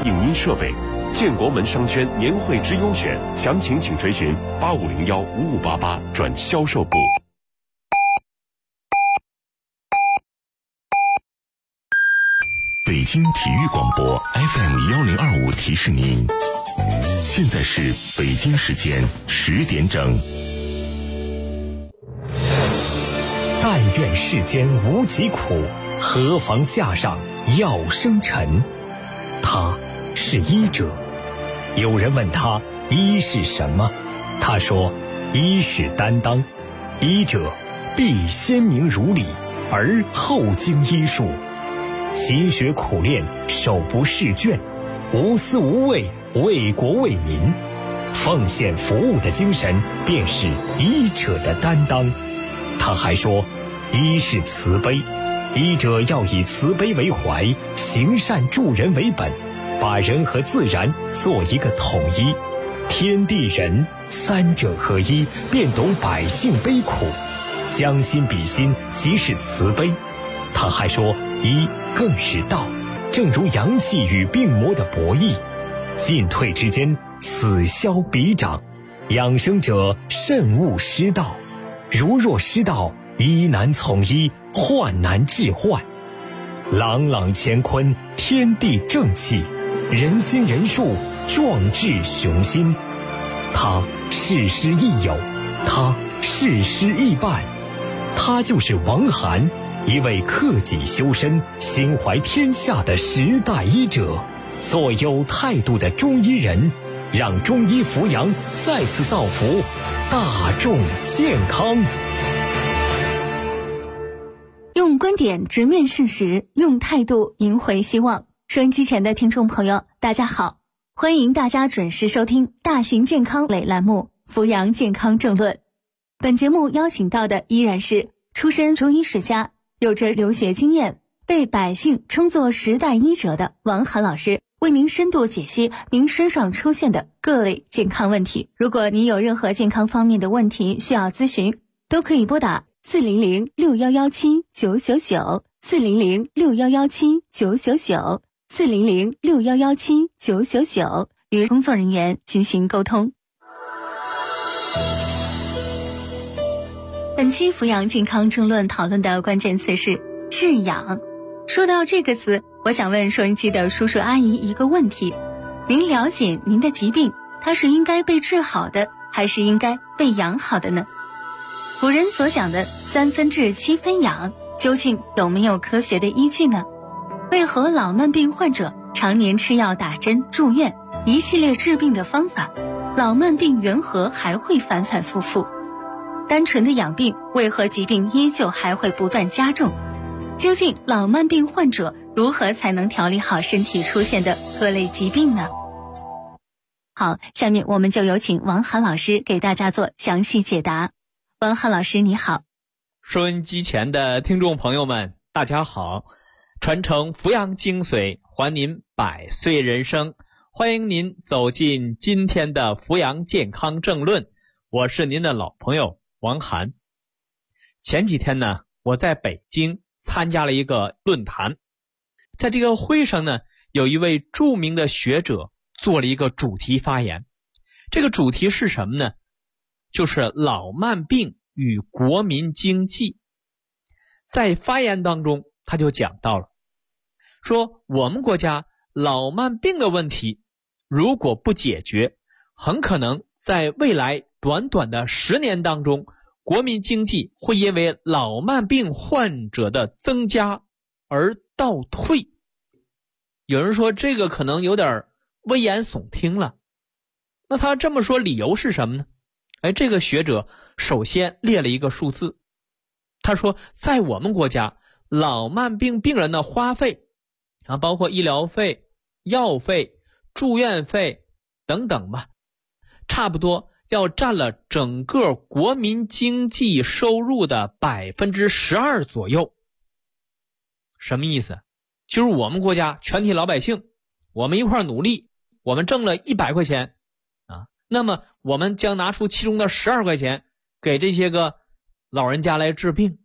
影音设备。建国门商圈年会之优选，详情请垂询85015588转销售部。 北京体育广播 FM1025提示您，现在是北京时间10点整。 但愿世间无疾苦，何妨架上药生尘。他是医者。有人问他医是什么，他说医是担当，医者必先明如理，而后经医术，勤学苦练，手不释卷，无私无畏，为国为民，奉献服务的精神便是医者的担当。他还说医是慈悲，医者要以慈悲为怀，行善助人为本，把人和自然做一个统一，天地人三者合一，便懂百姓悲苦，将心比心，即是慈悲。他还说医更是道，正如阳气与病魔的博弈，进退之间，此消彼长，养生者慎勿失道，如若失道，医难从医，患难治患。朗朗乾坤，天地正气，人心人术，壮志雄心。他事师亦友，他事师亦伴，他就是王涵，一位克己修身、心怀天下的时代医者，做有态度的中医人，让中医扶阳再次造福大众健康。 用观点直面事实，用态度赢回希望。收音机前的听众朋友，大家好，欢迎大家准时收听大型健康类栏目《扶阳健康政论》。本节目邀请到的依然是出身中医世家，有着留学经验，被百姓称作时代医者的王涵老师，为您深度解析您身上出现的各类健康问题。如果您有任何健康方面的问题需要咨询，都可以拨打4006117999400 40061179999 40061179999与工作人员进行沟通。本期扶阳健康政论讨论的关键词是治养。说到这个词，我想问收音机的叔叔阿姨一个问题：您了解您的疾病，它是应该被治好的，还是应该被养好的呢？古人所讲的3分治7分养，究竟有没有科学的依据呢？为何老慢病患者常年吃药打针住院，一系列治病的方法，老慢病缘何还会反反复复？单纯的养病，为何疾病依旧还会不断加重？究竟老慢病患者如何才能调理好身体出现的各类疾病呢？好，下面我们就有请王涵老师给大家做详细解答。王涵老师你好。 收音机前的听众朋友们大家好，传承扶阳精髓，还您100岁人生，欢迎您走进今天的扶阳健康政论，我是您的老朋友王涵。前几天呢，我在北京参加了一个论坛，在这个会上呢，有一位著名的学者做了一个主题发言。这个主题是什么呢？就是老慢病与国民经济。在发言当中，他就讲到了，说我们国家老慢病的问题如果不解决，很可能在未来短短的10年当中，国民经济会因为老慢病患者的增加而倒退。有人说这个可能有点危言耸听了，那他这么说理由是什么呢？这个学者首先列了一个数字，他说在我们国家老慢病病人的花费包括医疗费、药费、住院费等等吧，差不多要占了整个国民经济收入的12%左右。什么意思？就是我们国家全体老百姓，我们一块努力，我们挣了100块钱那么我们将拿出其中的12块钱给这些个老人家来治病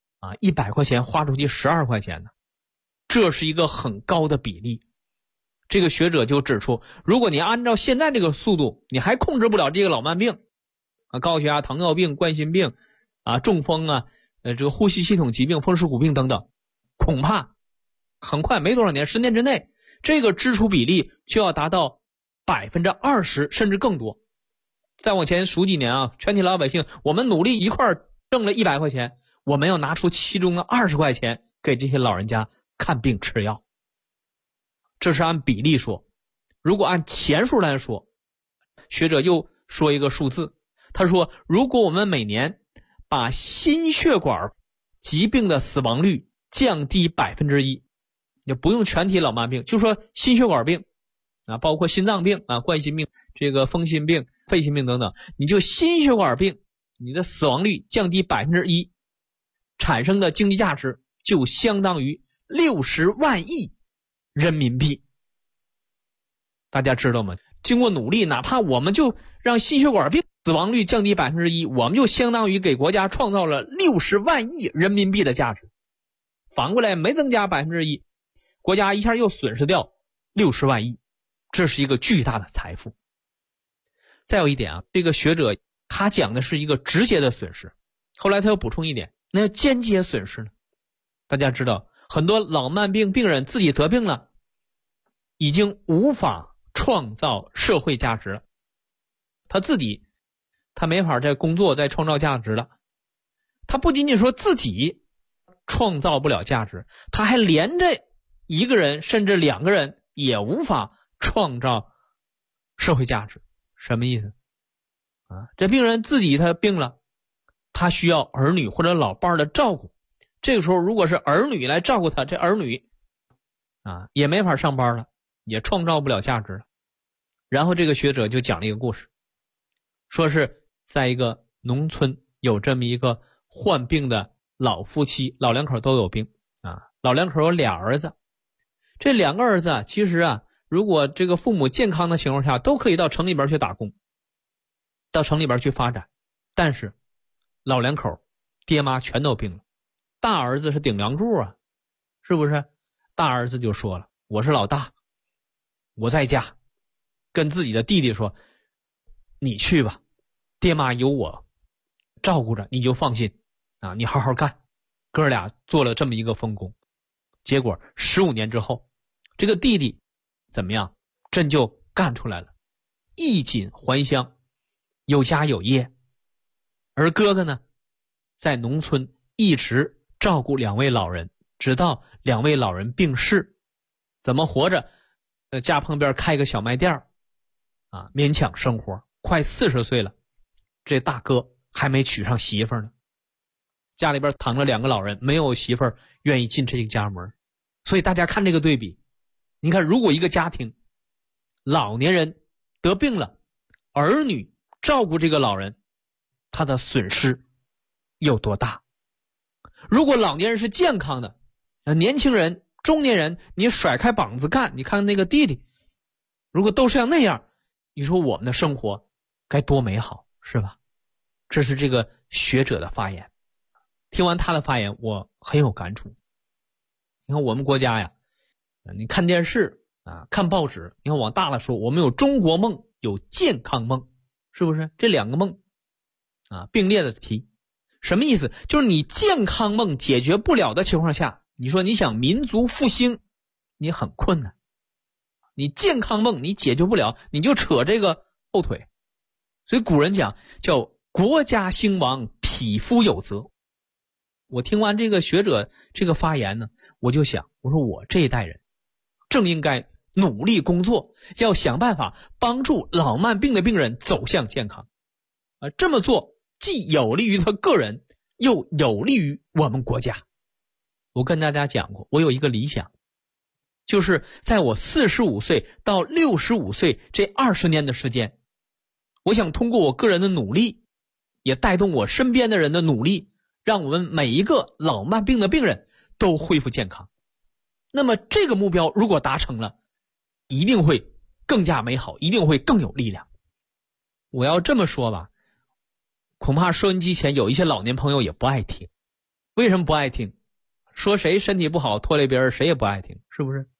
100块钱花出去12块钱呢，这是一个很高的比例。 这个学者就指出，如果你按照现在这个速度，你还控制不了这个老慢病高血压、糖尿病、冠心病中风这个呼吸系统疾病、风湿骨病等等，恐怕很快没多少年，10年之内，这个支出比例就要达到20%甚至更多。再往前数几年全体老百姓我们努力一块挣了100块钱，我们要拿出其中的20块钱给这些老人家看病吃药。这是按比例说。如果按钱数来说，学者又说一个数字，他说如果我们每年把心血管疾病的死亡率降低1%，也不用全体老慢病，就说心血管病包括心脏病冠心病、这个风心病、肺心病等等，你就心血管病你的死亡率降低1%，产生的经济价值就相当于60万亿人民币。大家知道吗？经过努力，哪怕我们就让心血管病死亡率降低1%，我们就相当于给国家创造了60万亿人民币的价值。反过来没增加1%，国家一下又损失掉60万亿，这是一个巨大的财富。再有一点这个学者他讲的是一个直接的损失，后来他又补充一点，那间接损失呢？大家知道很多老慢病病人自己得病了，已经无法创造社会价值了，他没法再工作再创造价值了。他不仅仅说自己创造不了价值，他还连着一个人甚至2个人也无法创造社会价值。什么意思这病人自己他病了，他需要儿女或者老伴的照顾，这个时候如果是儿女来照顾他，这儿女也没法上班了，也创造不了价值了。然后这个学者就讲了一个故事，说是在一个农村有这么一个患病的老夫妻，老两口都有病老两口有俩儿子，这2个儿子其实如果这个父母健康的情况下，都可以到城里边去打工，到城里边去发展。但是老两口爹妈全都病了，大儿子是顶梁柱是不是？大儿子就说了，我是老大，我在家，跟自己的弟弟说，你去吧，爹妈有我照顾着，你就放心你好好干。哥俩做了这么一个丰功，结果15年之后，这个弟弟怎么样？真就干出来了，衣锦还乡，有家有业。而哥哥呢，在农村一直照顾2位老人，直到2位老人病逝，怎么活着？家旁边开个小卖店勉强生活。快40岁了，这大哥还没娶上媳妇呢，家里边躺着2个老人，没有媳妇愿意进这个家门。所以大家看这个对比，你看如果一个家庭老年人得病了，儿女照顾这个老人，他的损失有多大？如果老年人是健康的，年轻人、中年人你甩开膀子干，你看那个弟弟，如果都是像那样，你说我们的生活该多美好，是吧？这是这个学者的发言。听完他的发言，我很有感触。你看我们国家呀，你看电视看报纸，你看往大了说，我们有中国梦，有健康梦，是不是？这2个梦并列的提。什么意思？就是你健康梦解决不了的情况下，你说你想民族复兴，你很困难。你健康梦你解决不了，你就扯这个后腿。所以古人讲叫国家兴亡，匹夫有责。我听完这个学者这个发言呢，我就想，我说我这一代人正应该努力工作，要想办法帮助老慢病的病人走向健康这么做既有利于他个人，又有利于我们国家。我跟大家讲过，我有一个理想，就是在我45岁到65岁这20年的时间，我想通过我个人的努力，也带动我身边的人的努力，让我们每一个老慢病的病人都恢复健康。那么这个目标如果达成了，一定会更加美好，一定会更有力量。我要这么说吧，恐怕收音机前有一些老年朋友也不爱听。为什么不爱听？说谁身体不好拖累别人，谁也不爱听，是不是？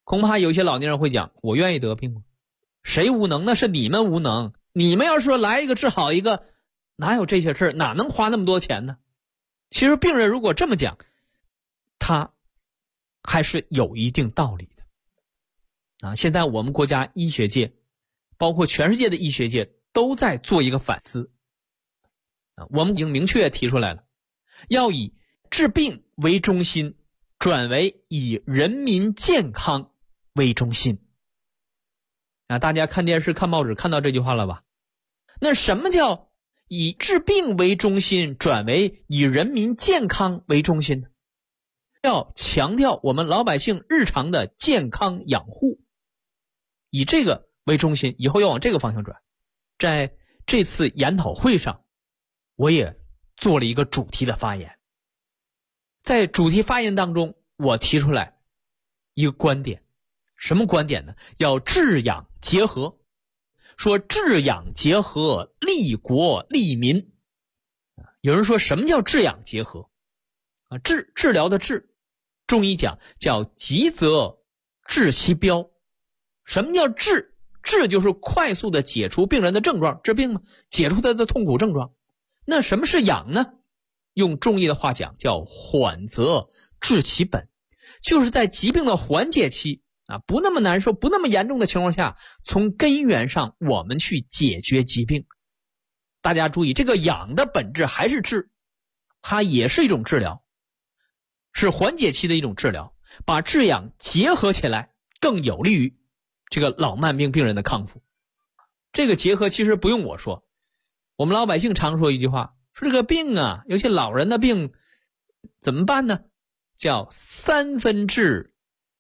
恐怕有些老年人会讲，我愿意得病吗？谁无能？那是你们无能。你们要是说来一个治好一个，哪有这些事？哪能花那么多钱呢？其实病人如果这么讲，他还是有一定道理的。现在我们国家医学界，包括全世界的医学界都在做一个反思。我们已经明确提出来了，要以治病为中心，转为以人民健康为中心。大家看电视看报纸看到这句话了吧？那什么叫以治病为中心，转为以人民健康为中心呢？要强调我们老百姓日常的健康养护，以这个为中心，以后要往这个方向转。在这次研讨会上，我也做了一个主题的发言。在主题发言当中，我提出来一个观点，什么观点呢？要治养结合，说治养结合，利国利民。有人说什么叫治养结合？治疗的治，中医讲叫急则治其标。什么叫治？治就是快速的解除病人的症状，治病嘛，解除他的痛苦症状。那什么是养呢？用中医的话讲叫缓则治其本，就是在疾病的缓解期不那么难受，不那么严重的情况下，从根源上我们去解决疾病。大家注意，这个养的本质还是治，它也是一种治疗，是缓解期的一种治疗，把治养结合起来，更有利于这个老慢病病人的康复。这个结合其实不用我说，我们老百姓常说一句话，说这个病尤其老人的病怎么办呢？叫3分治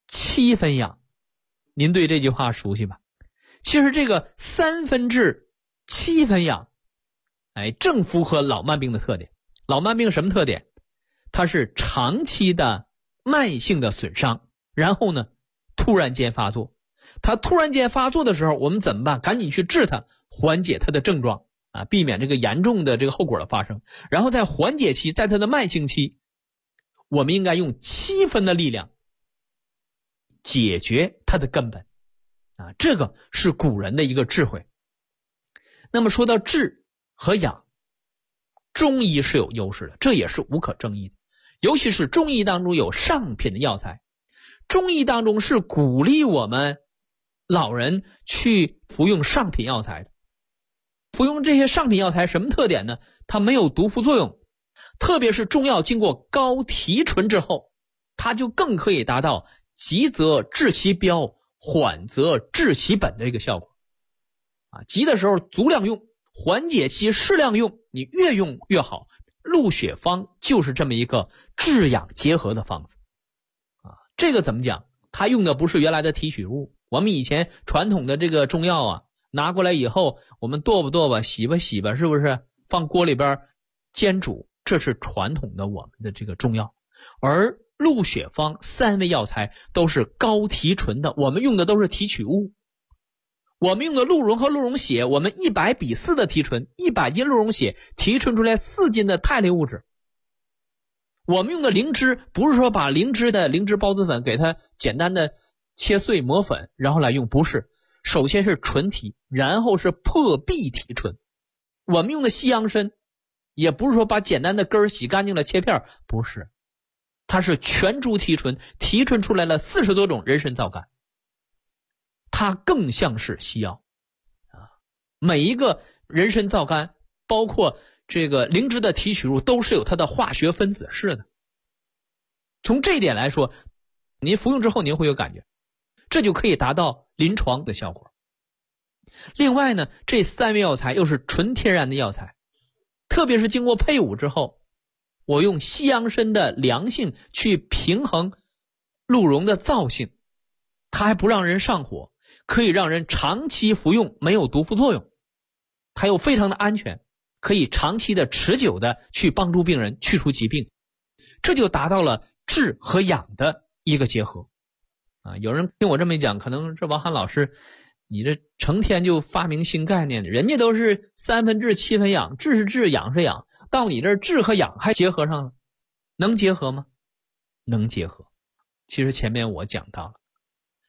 7分养。您对这句话熟悉吧？其实这个3分治7分养，正符合老慢病的特点。老慢病什么特点？它是长期的慢性的损伤，然后呢突然间发作。它突然间发作的时候，我们怎么办？赶紧去治它，缓解它的症状避免这个严重的这个后果的发生。然后在缓解期，在它的慢性期，我们应该用7分的力量解决它的根本这个是古人的一个智慧。那么说到治和养，中医是有优势的，这也是无可争议的。尤其是中医当中有上品的药材，中医当中是鼓励我们老人去服用上品药材的。服用这些上品药材什么特点呢？它没有毒副作用，特别是中药经过高提纯之后，它就更可以达到急则治其标，缓则治其本的一个效果急的时候足量用，缓解期适量用，你越用越好。鹿血方就是这么一个治养结合的方子这个怎么讲？它用的不是原来的提取物，我们以前传统的这个中药拿过来以后，我们剁吧剁吧，洗吧洗吧，是不是放锅里边煎煮？这是传统的我们的这个中药。而鹿血方3味药材都是高提纯的，我们用的都是提取物。我们用的鹿茸和鹿茸血，我们100:4的提纯，100斤鹿茸血提纯出来4斤的肽类物质。我们用的灵芝，不是说把灵芝的灵芝孢子粉给它简单的切碎磨粉然后来用，不是，首先是纯提，然后是破壁提纯。我们用的西洋参，也不是说把简单的根儿洗干净了切片，不是，它是全株提纯，提纯出来了40多种人参皂苷，它更像是西药每一个人参皂苷，包括这个灵芝的提取物，都是有它的化学分子式的。从这一点来说，您服用之后您会有感觉，这就可以达到临床的效果。另外呢，这3味药材又是纯天然的药材，特别是经过配伍之后，我用西洋参的凉性去平衡鹿茸的燥性，它还不让人上火，可以让人长期服用，没有毒副作用，它又非常的安全，可以长期的持久的去帮助病人去除疾病，这就达到了治和养的一个结合有人听我这么一讲，可能是王涵老师你这成天就发明新概念，人家都是3分治7分养，治是治，养是养，到你这儿治和养还结合上了，能结合吗？能结合。其实前面我讲到了，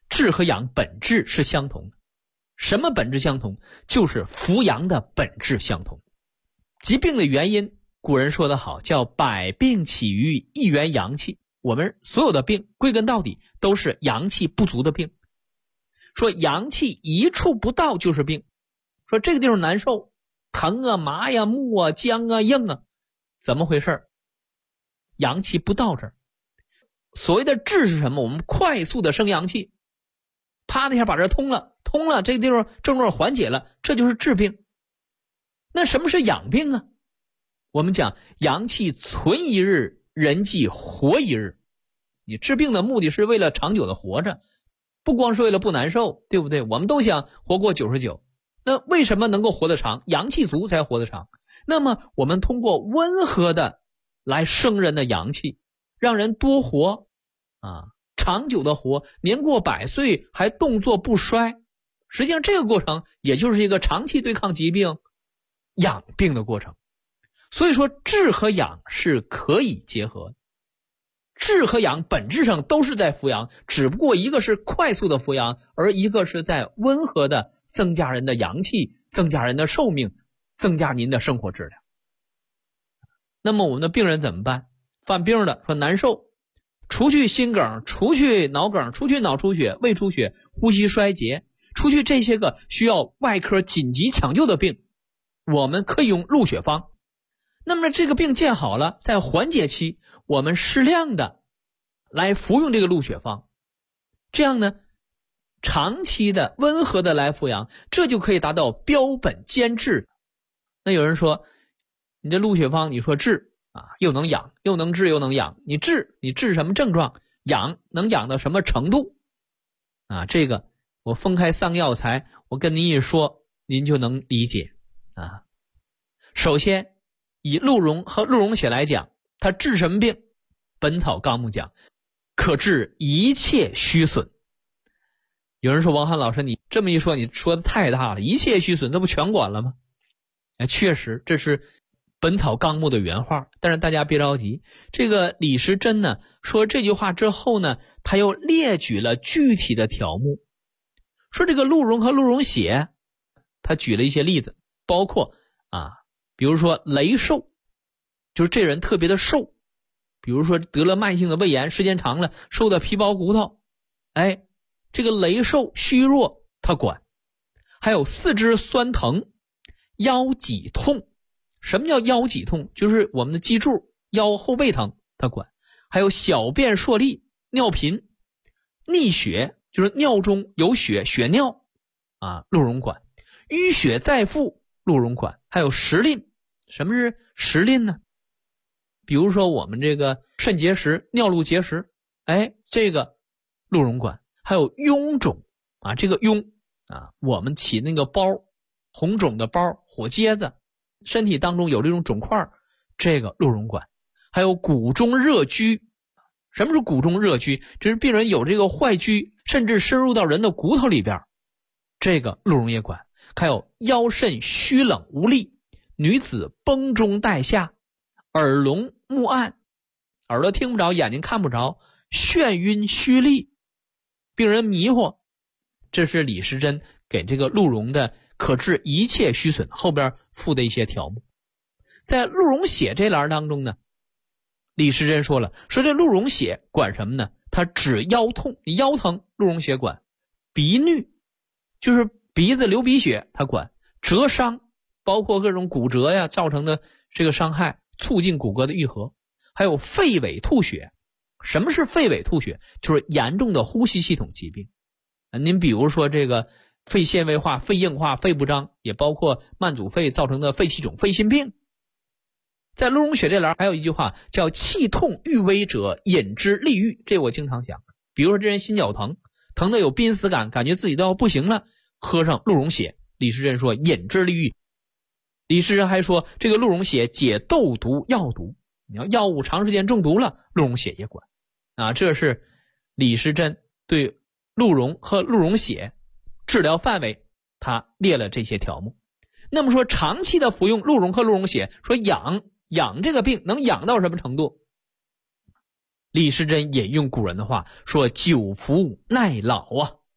治和养本质是相同的。什么本质相同？就是扶阳的本质相同。疾病的原因，古人说得好，叫百病起于一元阳气。我们所有的病归根到底都是阳气不足的病。说阳气一处不到就是病，说这个地方难受，疼啊、麻呀、木啊、僵啊、硬啊，怎么回事？阳气不到这儿。所谓的治是什么？我们快速的生阳气，啪的一下把这通了，这个地方症状缓解了，这就是治病。那什么是养病啊？我们讲阳气存一日，人即活一日。你治病的目的是为了长久的活着，不光是为了不难受，对不对？我们都想活过99。那为什么能够活得长？阳气足才活得长。那么我们通过温和的来生人的阳气，让人多活长久的活，年过100岁还动作不衰。实际上这个过程也就是一个长期对抗疾病、养病的过程。所以说治和养是可以结合的。治和养本质上都是在扶阳，只不过一个是快速的扶阳，而一个是在温和的增加人的阳气，增加人的寿命，增加您的生活质量。那么我们的病人怎么办？犯病的说难受，除去心梗，除去脑梗，除去脑出血、胃出血、呼吸衰竭，除去这些个需要外科紧急抢救的病，我们可以用鹿血方。那么这个病见好了，在缓解期我们适量的来服用这个鹿血方，这样呢长期的温和的来服养，这就可以达到标本兼治。那有人说你这鹿血方你说治又能养又能治又能养，你治什么症状？养能养到什么程度？这个我分开3个药材，我跟您一说您就能理解首先以鹿茸和鹿茸血来讲，它治什么病？本草纲目讲可治一切虚损。有人说王翰老师你这么一说，你说的太大了，一切虚损这不全管了吗？确实这是本草纲目的原话，但是大家别着急，这个李时珍呢说这句话之后呢，他又列举了具体的条目，说这个鹿茸和鹿茸血，他举了一些例子，包括比如说羸瘦，就是这人特别的瘦，比如说得了慢性的胃炎，时间长了瘦的皮包骨头，这个羸瘦虚弱他管。还有四肢酸疼、腰脊痛。什么叫腰脊痛？就是我们的脊柱、腰后背疼他管。还有小便硕利、尿频、溺血，就是尿中有血，血尿鹿茸管。淤血再腹，鹿茸管。还有石淋。什么是石淋呢？比如说我们这个肾结石、尿路结石，这个鹿茸管。还有臃肿这个臃我们起那个包，红肿的包、火疖子，身体当中有这种肿块，这个鹿茸管。还有骨中热拘。什么是骨中热拘？就是病人有这个坏疽，甚至深入到人的骨头里边，这个鹿茸也管。还有腰肾虚冷无力，女子崩中带下，耳聋目暗，耳朵听不着，眼睛看不着，眩晕虚力，病人迷惑。这是李时珍给这个鹿茸的可治一切虚损后边附的一些条目。在鹿茸血这栏当中呢，李时珍说了，说这鹿茸血管什么呢？它治腰痛，你腰疼鹿茸血管。鼻衄就是鼻子流鼻血它管。折伤包括各种骨折呀造成的这个伤害，促进骨骼的愈合。还有肺痿吐血。什么是肺痿吐血？就是严重的呼吸系统疾病。您比如说这个肺纤维化、肺硬化、肺不张，也包括慢阻肺造成的肺气肿、肺心病。在鹿茸血这栏还有一句话叫气痛欲危者饮之利愈，这我经常讲。比如说这人心绞疼，疼的有濒死感，感觉自己都要不行了，喝上鹿茸血，李时珍说饮之利愈。李时珍还说这个鹿茸血解痘毒药毒，你要药物长时间中毒了，鹿茸血也管这是李时珍对鹿茸和鹿茸血治疗范围他列了这些条目。那么说长期的服用鹿茸和鹿茸血，说养这个病能养到什么程度？李时珍引用古人的话说久服耐老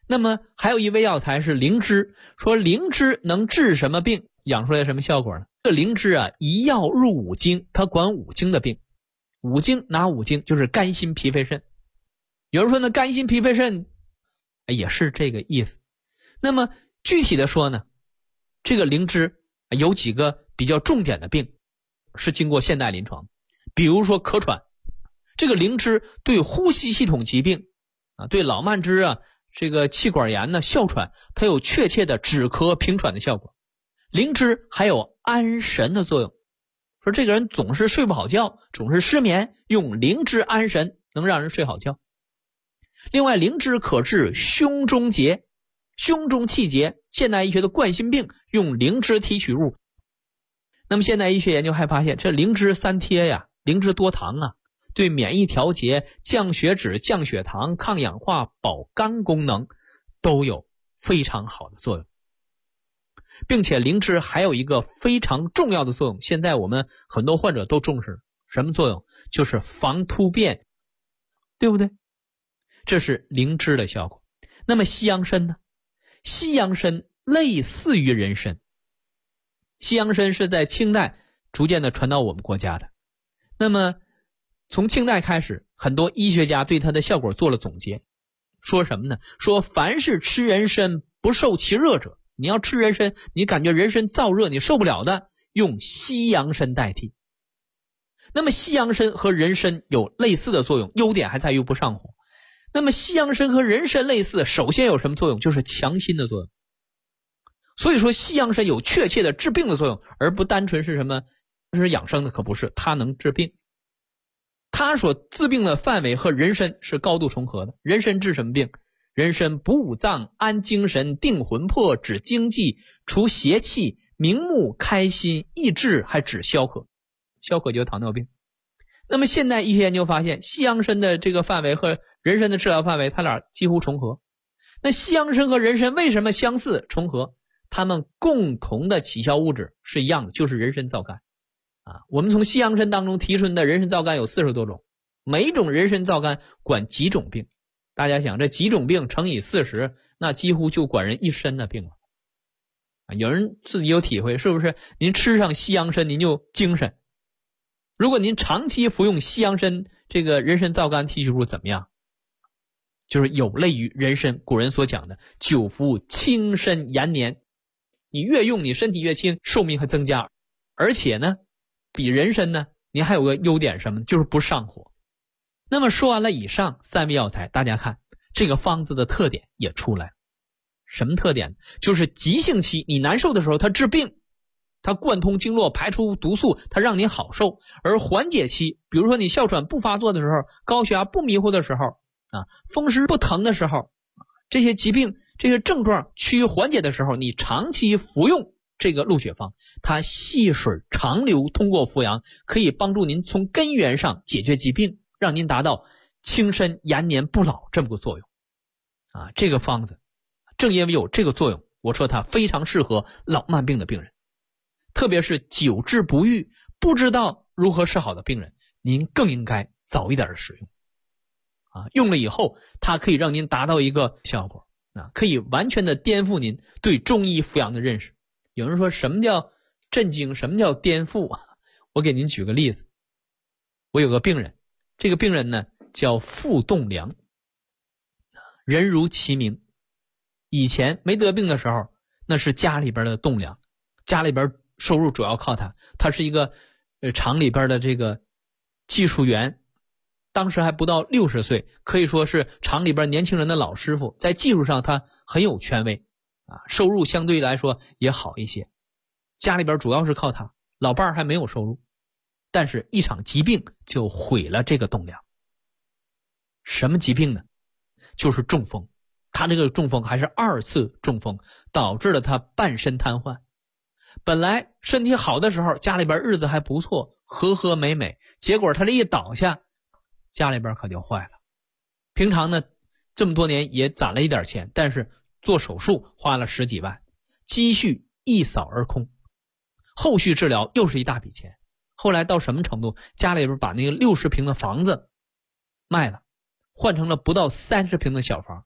那么还有一味药材是灵芝，说灵芝能治什么病，养出来什么效果呢？这灵芝啊，一药入五经，它管五经的病。五经哪五经？就是肝心脾肺肾。有人说呢，肝心脾肺肾也是这个意思。那么具体的说呢，这个灵芝有几个比较重点的病是经过现代临床，比如说咳喘，这个灵芝对呼吸系统疾病对老慢支这个气管炎呢、哮喘，它有确切的止咳平喘的效果。灵芝还有安神的作用，说这个人总是睡不好觉，总是失眠，用灵芝安神能让人睡好觉。另外，灵芝可治胸中结、胸中气结，现代医学的冠心病用灵芝提取物。那么现代医学研究还发现，这灵芝三贴呀，灵芝多糖对免疫调节、降血脂、降血糖、抗氧化、保肝功能都有非常好的作用。并且灵芝还有一个非常重要的作用，现在我们很多患者都重视，什么作用？就是防突变，对不对？这是灵芝的效果。那么西洋参呢？西洋参类似于人参，西洋参是在清代逐渐的传到我们国家的。那么从清代开始，很多医学家对它的效果做了总结，说什么呢？说凡是吃人参不受其热者，你要吃人参，你感觉人参燥热你受不了的，用西洋参代替。那么西洋参和人参有类似的作用，优点还在于不上火。那么西洋参和人参类似，首先有什么作用？就是强心的作用。所以说西洋参有确切的治病的作用，而不单纯是什么是养生的，可不是，它能治病。它所治病的范围和人参是高度重合的。人参治什么病？人参补五脏、安精神、定魂魄、止惊悸、除邪气、明目、开心、益智，还止消渴。消渴就是糖尿病。那么现代医学研究发现，西洋参的这个范围和人参的治疗范围，它俩几乎重合。那西洋参和人参为什么相似重合？它们共同的起效物质是一样的，就是人参皂苷我们从西洋参当中提出的人参皂苷有40多种，每一种人参皂苷管几种病。大家想，这几种病乘以40，那几乎就管人一身的病了有人自己有体会，是不是？您吃上西洋参您就精神。如果您长期服用西洋参这个人参皂苷提取物怎么样？就是有类于人参古人所讲的久服轻身延年，你越用你身体越轻，寿命还增加。而且呢，比人参呢，你还有个优点什么？就是不上火。那么说完了以上3味药材，大家看这个方子的特点也出来了。什么特点？就是急性期你难受的时候它治病，它贯通经络排出毒素，它让你好受。而缓解期，比如说你哮喘不发作的时候，高血压不迷糊的时候风湿不疼的时候，这些疾病这些症状趋于缓解的时候，你长期服用这个鹿血方，它细水长流，通过服阳可以帮助您从根源上解决疾病，让您达到轻身延年不老这么个作用这个方子正因为有这个作用，我说它非常适合老慢病的病人，特别是久治不愈不知道如何是好的病人，您更应该早一点使用用了以后它可以让您达到一个效果可以完全的颠覆您对中医服阳的认识。有人说什么叫震惊，什么叫颠覆我给您举个例子。我有个病人，这个病人呢叫傅栋梁，人如其名。以前没得病的时候，那是家里边的栋梁，家里边收入主要靠他，他是一个厂里边的这个技术员，当时还不到60岁，可以说是厂里边年轻人的老师傅，在技术上他很有权威收入相对来说也好一些。家里边主要是靠他，老伴儿还没有收入，但是一场疾病就毁了这个栋梁。什么疾病呢？就是中风。他这个中风还是2次中风，导致了他半身瘫痪。本来身体好的时候，家里边日子还不错，和和美美，结果他这一倒下，家里边可就坏了。平常呢这么多年也攒了一点钱，但是做手术花了10几万，积蓄一扫而空，后续治疗又是一大笔钱。后来到什么程度？家里边把那个60平的房子卖了，换成了不到30平的小房，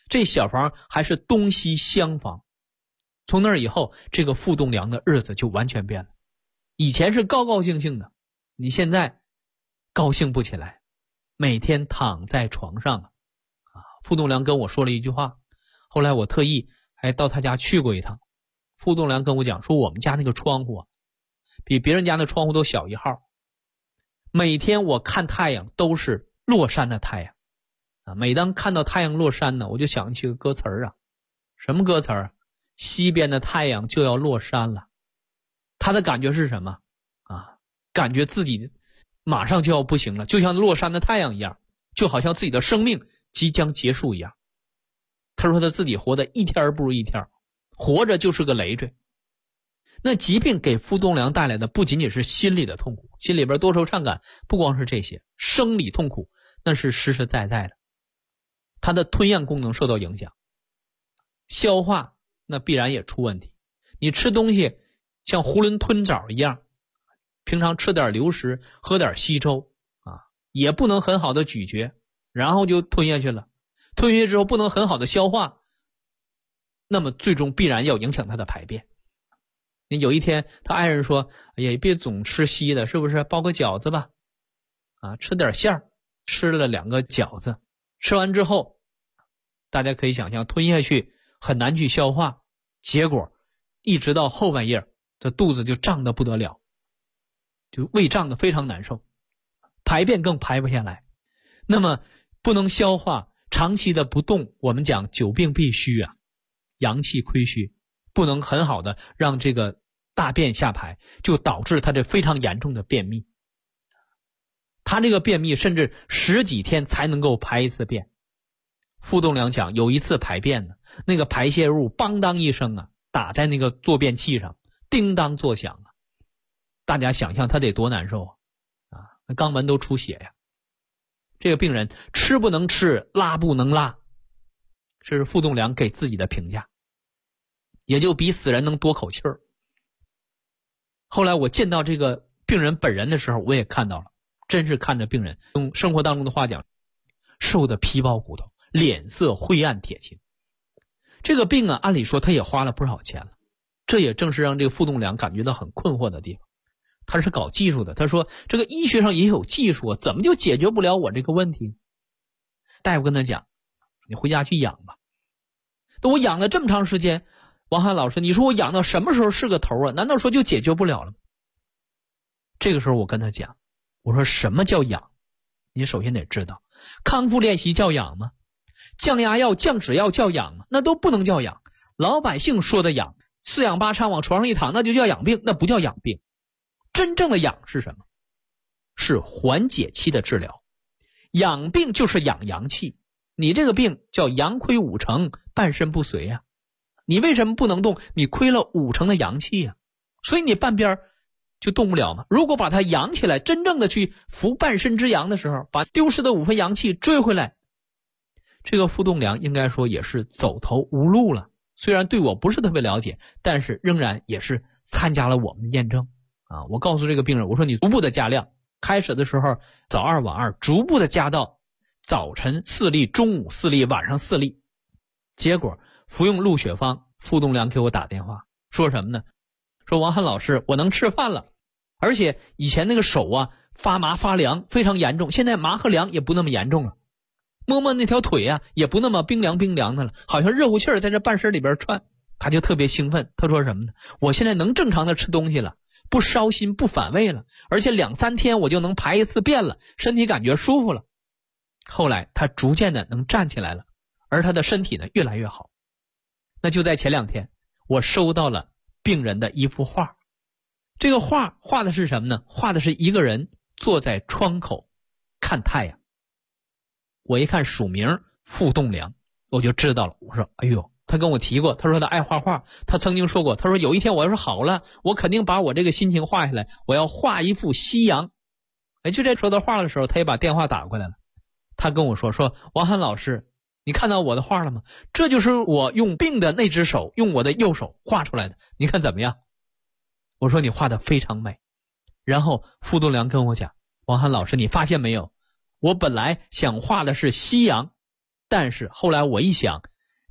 这小房还是东西厢房。从那以后，这个傅栋梁的日子就完全变了。以前是高高兴兴的，你现在高兴不起来，每天躺在床上傅栋梁跟我说了一句话，后来我特意还到他家去过一趟。傅栋梁跟我讲说，我们家那个窗户比别人家的窗户都小一号，每天我看太阳都是落山的太阳每当看到太阳落山呢，我就想起个歌词什么歌词西边的太阳就要落山了。他的感觉是什么感觉自己马上就要不行了，就像落山的太阳一样，就好像自己的生命即将结束一样。他说他自己活得一天不如一天，活着就是个累赘。那疾病给傅栋梁带来的不仅仅是心理的痛苦，心里边多愁善感，不光是这些，生理痛苦那是实实在在的。他的吞咽功能受到影响，消化那必然也出问题。你吃东西像囫囵吞枣一样，平常吃点流食，喝点稀粥也不能很好的咀嚼，然后就吞下去了。吞下去之后不能很好的消化，那么最终必然要影响他的排便。有一天他爱人说，哎呀，别总吃稀的，是不是包个饺子吧吃点馅儿。吃了2个饺子，吃完之后大家可以想象吞下去很难去消化，结果一直到后半夜这肚子就胀得不得了，就胃胀得非常难受，排便更排不下来。那么不能消化，长期的不动，我们讲久病必虚阳气亏虚，不能很好的让这个大便下排，就导致他这非常严重的便秘。他这个便秘甚至10几天才能够排一次便。傅栋梁讲有一次排便呢，那个排泄物邦当一声打在那个坐便器上，叮当作响大家想象他得多难受那肛门都出血呀。这个病人吃不能吃，拉不能拉，这是傅栋梁给自己的评价，也就比死人能多口气儿。后来我见到这个病人本人的时候，我也看到了，真是看着病人用生活当中的话讲，瘦的皮包骨头，脸色灰暗铁青。这个病按理说他也花了不少钱了，这也正是让这个傅栋梁感觉到很困惑的地方。他是搞技术的，他说这个医学上也有技术怎么就解决不了我这个问题？大夫跟他讲，你回家去养吧。都我养了这么长时间，王翰老师，你说我养到什么时候是个头难道说就解决不了了吗？这个时候我跟他讲，我说什么叫养？你首先得知道，康复练习叫养吗？降压药、降脂药叫养吗？那都不能叫养。老百姓说的养，4仰8叉往床上一躺，那就叫养病，那不叫养病。真正的养是什么？是缓解期的治疗。养病就是养阳气，你这个病叫阳亏5成，半身不遂你为什么不能动？你亏了5成的阳气所以你半边就动不了嘛。如果把它养起来，真正的去扶半身之阳的时候，把丢失的5分阳气追回来，这个傅栋梁应该说也是走投无路了。虽然对我不是特别了解，但是仍然也是参加了我们的验证我告诉这个病人，我说你逐步的加量，开始的时候早2晚2，逐步的加到早晨4粒，中午4粒，晚上4粒。结果服用鹿血方，傅栋梁给我打电话说什么呢？说王翰老师，我能吃饭了，而且以前那个手发麻发凉非常严重，现在麻和凉也不那么严重了，摸摸那条腿也不那么冰凉的了，好像热乎气儿在这半身里边窜。他就特别兴奋，他说什么呢？我现在能正常的吃东西了，不烧心不反胃了，而且2、3天我就能排一次便了，身体感觉舒服了。后来他逐渐的能站起来了，而他的身体呢越来越好。那就在前2天，我收到了病人的一幅画。这个画画的是什么呢？画的是一个人坐在窗口看太阳。我一看署名傅栋梁，我就知道了。我说哎呦，他跟我提过，他说他爱画画，他曾经说过，他说有一天我要是好了，我肯定把我这个心情画下来，我要画一幅夕阳。就在说到画的时候，他也把电话打过来了。他跟我说王翰老师，你看到我的画了吗？这就是我用病的那只手，用我的右手画出来的，你看怎么样？我说你画的非常美。然后傅栋梁跟我讲，王翰老师，你发现没有，我本来想画的是夕阳，但是后来我一想，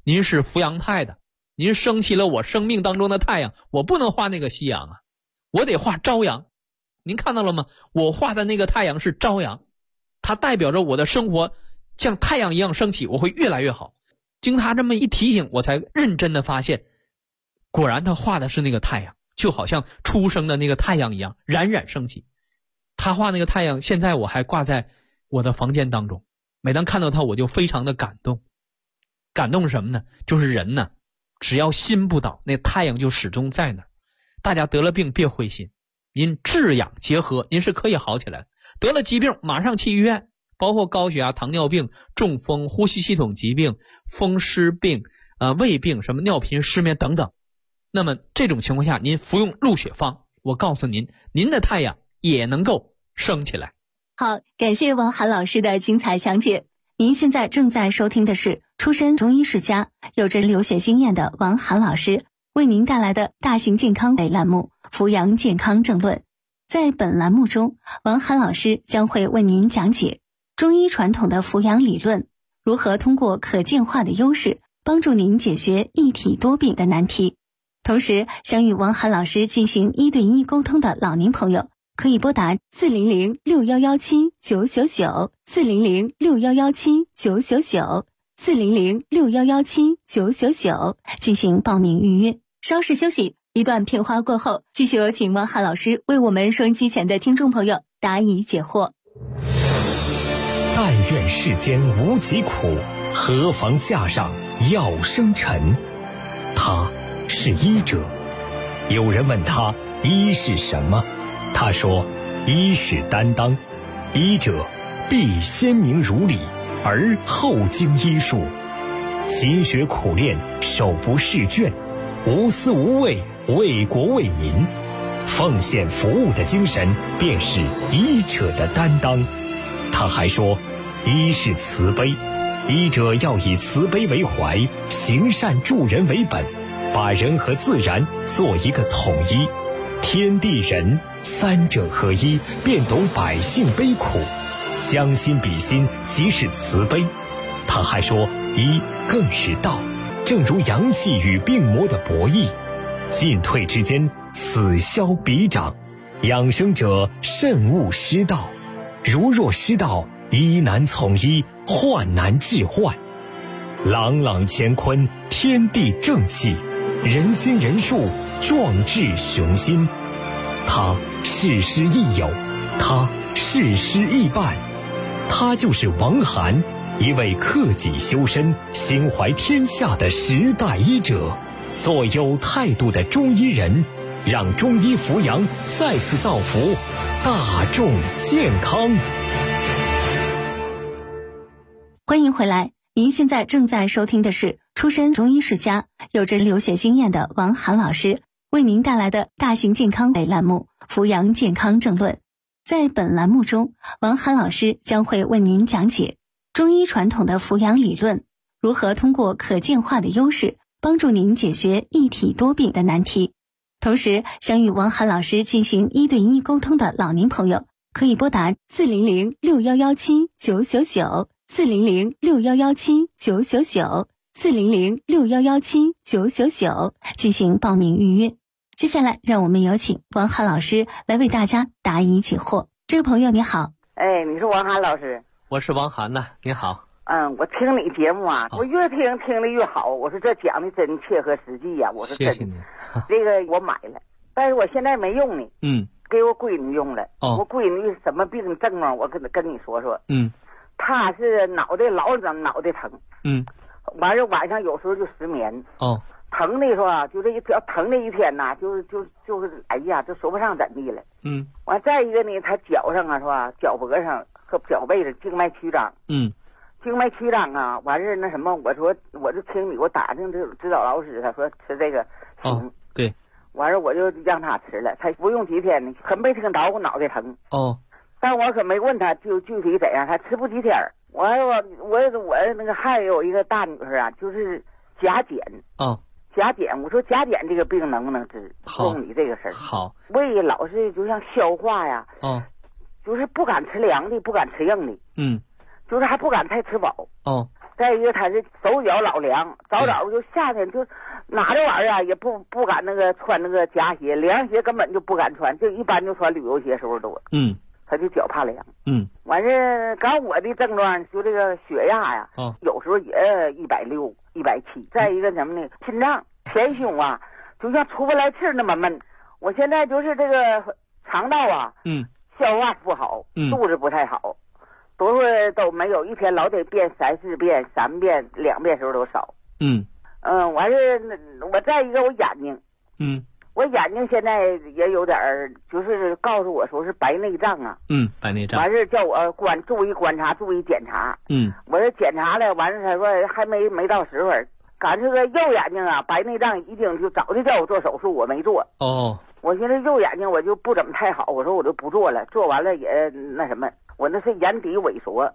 您是扶阳派的，您升起了我生命当中的太阳，我不能画那个夕阳啊，我得画朝阳。您看到了吗？我画的那个太阳是朝阳，它代表着我的生活像太阳一样升起，我会越来越好。经他这么一提醒，我才认真的发现，果然他画的是那个太阳，就好像初升的那个太阳一样冉冉升起。他画那个太阳，现在我还挂在我的房间当中，每当看到他我就非常的感动。感动什么呢？就是人呢，只要心不倒，那太阳就始终在那儿。大家得了病别灰心，您治养结合，您是可以好起来的。得了疾病马上去医院，包括高血压、糖尿病、中风、呼吸系统疾病、风湿病、胃病、什么尿频、失眠等等。那么这种情况下，您服用鹿血方，我告诉您，您的太阳也能够升起来。 好，感谢王涵老师的精彩讲解。您现在正在收听的是出身中医世家、有着留学经验的王涵老师为您带来的大型健康类栏目《扶阳健康正论》。在本栏目中，王涵老师将会为您讲解中医传统的扶阳理论，如何通过可见化的优势帮助您解决一体多病的难题。同时，想与王涵老师进行1对1沟通的老年朋友，可以拨打4006117999400 4006117999400 40061179999进行报名预约。稍事休息，一段片花过后，继续有请王涵老师为我们收音机前的听众朋友答疑解惑。 但愿世间无疾苦，何妨架上药生尘。他是医者。有人问他医是什么，他说医是担当，医者必先明如理，而后经医术，勤学苦练，手不释卷，无私无畏，为国为民，奉献服务的精神便是医者的担当。他还说医是慈悲，医者要以慈悲为怀，行善助人为本，把人和自然做一个统一，天地人三者合一，便懂百姓悲苦，将心比心，即是慈悲。他还说医更是道，正如阳气与病魔的博弈，进退之间，此消彼长，养生者慎勿失道，如若失道，医难从医，患难治患。朗朗乾坤，天地正气，人心人术，壮志雄心。他事师亦友，他事师亦伴，他就是王涵，一位克己修身、心怀天下的时代医者，做有态度的中医人，让中医扶阳再次造福大众健康。 欢迎回来，您现在正在收听的是出身中医世家、有着留学经验的王涵老师为您带来的大型健康类栏目《扶阳健康正论》。在本栏目中，王涵老师将会为您讲解中医传统的扶阳理论，如何通过可见化的优势帮助您解决一体多病的难题。同时，想与王涵老师进行1对1沟通的老年朋友，可以拨打40061179999 40061179999 40061179999进行报名预约。接下来，让我们有请王涵老师来为大家答疑解惑。这位朋友你好。 哎，你是王涵老师？ 我是王涵呐，你好。 我听你节目啊，我越听得越好。我说这讲的真切合实际呀，我说真的。谢谢你。这个我买了，但是我现在没用呢。给我闺女用了。我闺女什么病症啊？我跟你说说。她是脑袋疼。完了晚上有时候就失眠。疼的说啊，就这一条疼的一天呐，就是哎呀，这说不上怎地了。完再一个呢，她脚上啊是吧，脚脖上和脚背上静脉曲张。静脉曲张啊，完事那什么，我说我就听你给我打听这指导老师，他说吃这个行。对。完事我就让他吃了，才不用几天呢，可没听着我脑袋疼。但我可没问他就具体怎样，他吃不几天。我那个还有一个大女儿啊，就是甲减。甲减，我说甲减这个病能不能治？问你这个事儿。好。胃老是就像消化呀。就是不敢吃凉的，不敢吃硬的。就是还不敢太吃饱。 再一个他是手脚老凉，早就夏天就哪这玩意儿也不敢那个穿那个夹鞋，凉鞋根本就不敢穿，就一般就穿旅游鞋时候多。他就脚怕凉。完事刚我的症状就这个血压呀，有时候也160、170。再一个什么呢？心脏前胸啊，就像出不来气那么闷。我现在就是这个肠道啊，消化不好，肚子不太好，多会都没有，一天老得便3、4遍、3遍、2遍时候都少。完事我再一个我眼睛，我眼睛现在也有点就是告诉我说是白内障啊。 白内障。 完事叫我注意观察，注意检查。我这检查了，完事他说还没到时候。赶这个右眼睛啊，白内障已经就早就叫我做手术，我没做。我现在右眼睛我就不怎么太好，我说我就不做了，做完了也那什么，我那是眼底萎缩。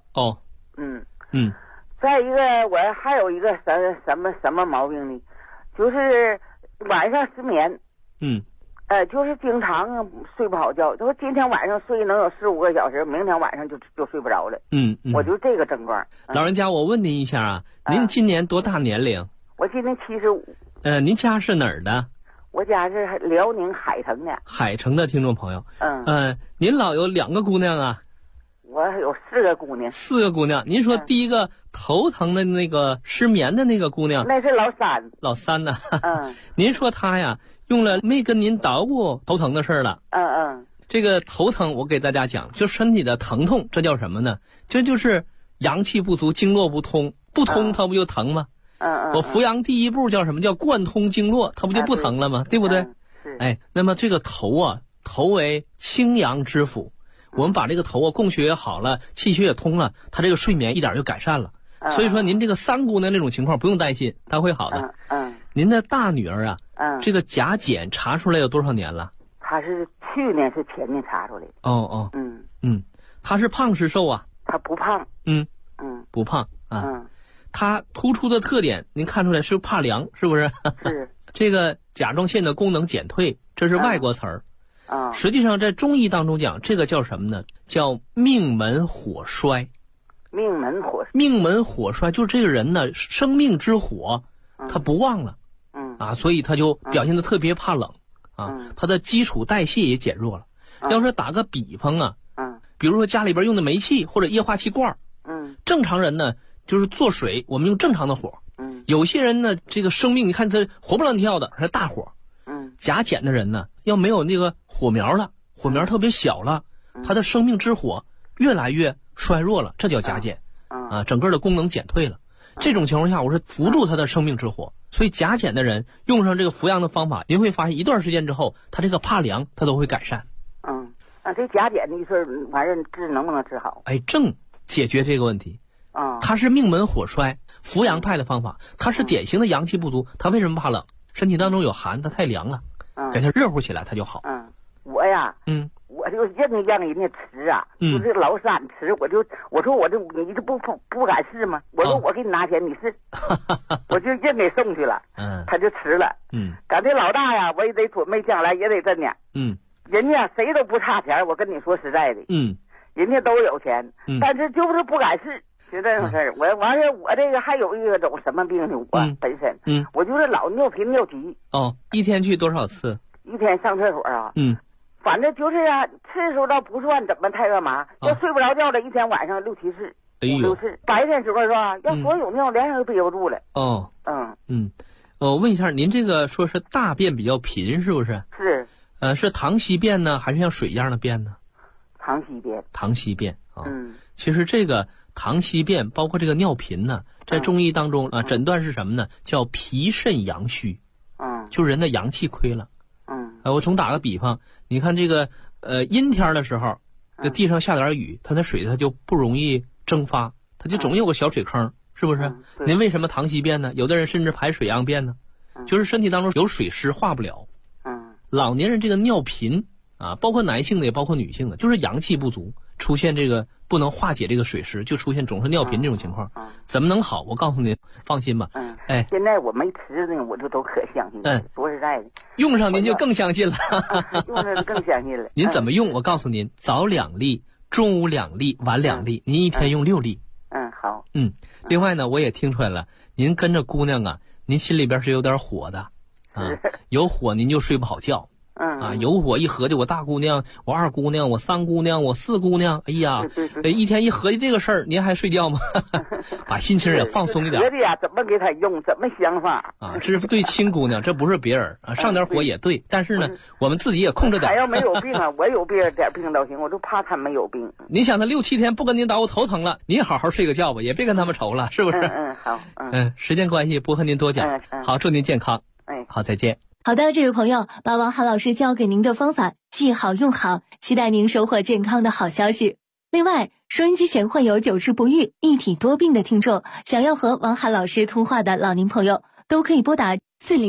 再一个我还有一个什么毛病呢？就是晚上失眠。就是经常睡不好觉，他说今天晚上睡能有4、5个小时，明天晚上就睡不着了。我就这个症状。 老人家，我问您一下啊，您今年多大年龄？ 我今年75。 您家是哪儿的？ 我家是辽宁海城的。 海城的听众朋友。您老有2个姑娘啊？ 我有4个姑娘。 4个姑娘，您说第一个头疼的那个失眠的那个姑娘， 那是老三。 老三呢？您说她呀？用了没跟您捣鼓头疼的事了？这个头疼我给大家讲，就身体的疼痛，这叫什么呢？这就是阳气不足，经络不通，不通它不就疼吗？我扶阳第一步叫什么？叫贯通经络，它不就不疼了吗？对不对？那么这个头啊，头为清阳之府，我们把这个头啊供血也好了，气血也通了，它这个睡眠一点就改善了。所以说您这个3姑娘那种情况不用担心，她会好的。您的大女儿啊，这个甲减查出来有多少年了？ 她是去年是前年查出来的。 她是胖是瘦啊？ 她不胖。 不胖啊。她突出的特点您看出来是怕凉，是不是？ 是。 这个甲状腺的功能减退，这是外国词儿。实际上在中医当中讲，这个叫什么呢？叫命门火衰。命门火衰就是这个人呢，生命之火他不旺了。所以他就表现得特别怕冷他的基础代谢也减弱了。要说打个比方啊，比如说家里边用的煤气或者液化气罐，正常人呢就是做水，我们用正常的火，有些人呢这个生命你看他活蹦乱跳的还是大火，甲减的人呢要没有那个火苗了，火苗特别小了，他的生命之火越来越衰弱了，这叫甲减整个的功能减退了。这种情况下我是扶住他的生命之火，所以甲减的人用上这个扶阳的方法，您会发现一段时间之后他这个怕凉他都会改善。 这甲减的一事完事能不能治好？ 正解决这个问题。他是命门火衰，扶阳派的方法，他是典型的阳气不足，他为什么怕冷？身体当中有寒，他太凉了，给他热乎起来他就好。 我呀，我就硬让人家吃啊，就是老三吃，我说你这不敢试吗？我说我给你拿钱，你试，我就硬给送去了，他就吃了。赶这老大呀，我也得准备将来也得这样。人家谁都不差钱，我跟你说实在的，人家都有钱，但是就是不敢试，就这种事儿。我这个还有一个种什么病呢？我本身，我就是老尿频尿急。 一天去多少次？ 一天上厕所啊？反正就是啊，次数倒不算怎么太干嘛，要睡不着觉了，一天晚上6、7次，5、6次。白天时候是吧？要所有尿连都憋不住了。 我问一下，您这个说是大便比较频，是不是？ 是。 是溏稀便呢，还是像水一样的便呢？溏稀便啊。其实这个溏稀便，包括这个尿频呢，在中医当中诊断是什么呢？叫脾肾阳虚。就人的阳气亏了。我总打个比方，你看这个阴天的时候，这地上下点雨，它那水它就不容易蒸发，它就总有个小水坑，是不是？您为什么溏稀便呢？有的人甚至排水样便呢，就是身体当中有水湿化不了。老年人这个尿频包括男性的也包括女性的，就是阳气不足，出现这个不能化解这个水湿，就出现总是尿频这种情况。怎么能好？我告诉您，放心吧。 现在我没吃呢，我就都可相信。说实在的， 用上您就更相信了。 用上就更相信了。 您怎么用？我告诉您，早2粒，中午2粒，晚2粒，您一天用6粒。 好。 另外呢，我也听出来了，您跟着姑娘啊，您心里边是有点火的啊，有火您就睡不好觉。有火一合计，我大姑娘，我二姑娘，我三姑娘，我四姑娘，哎呀，一天一合计这个事儿，您还睡觉吗？把心情也放松一点。 合计呀，怎么给他用，怎么想法啊？这是对亲姑娘，这不是别人啊，上点火也对，但是呢，我们自己也控制点。 他要没有病啊，我有别点病倒行，我就怕他没有病。 你想他6、7天不跟您捣鼓头疼了，您好好睡个觉吧，也别跟他们愁了，是不是？ 好。 时间关系不和您多讲。好，祝您健康。好，再见。 好的，这位朋友，把王涵老师教给您的方法记好用好，期待您收获健康的好消息。另外，收音机前患有久治不愈、一体多病的听众，想要和王涵老师通话的老年朋友，都可以拨打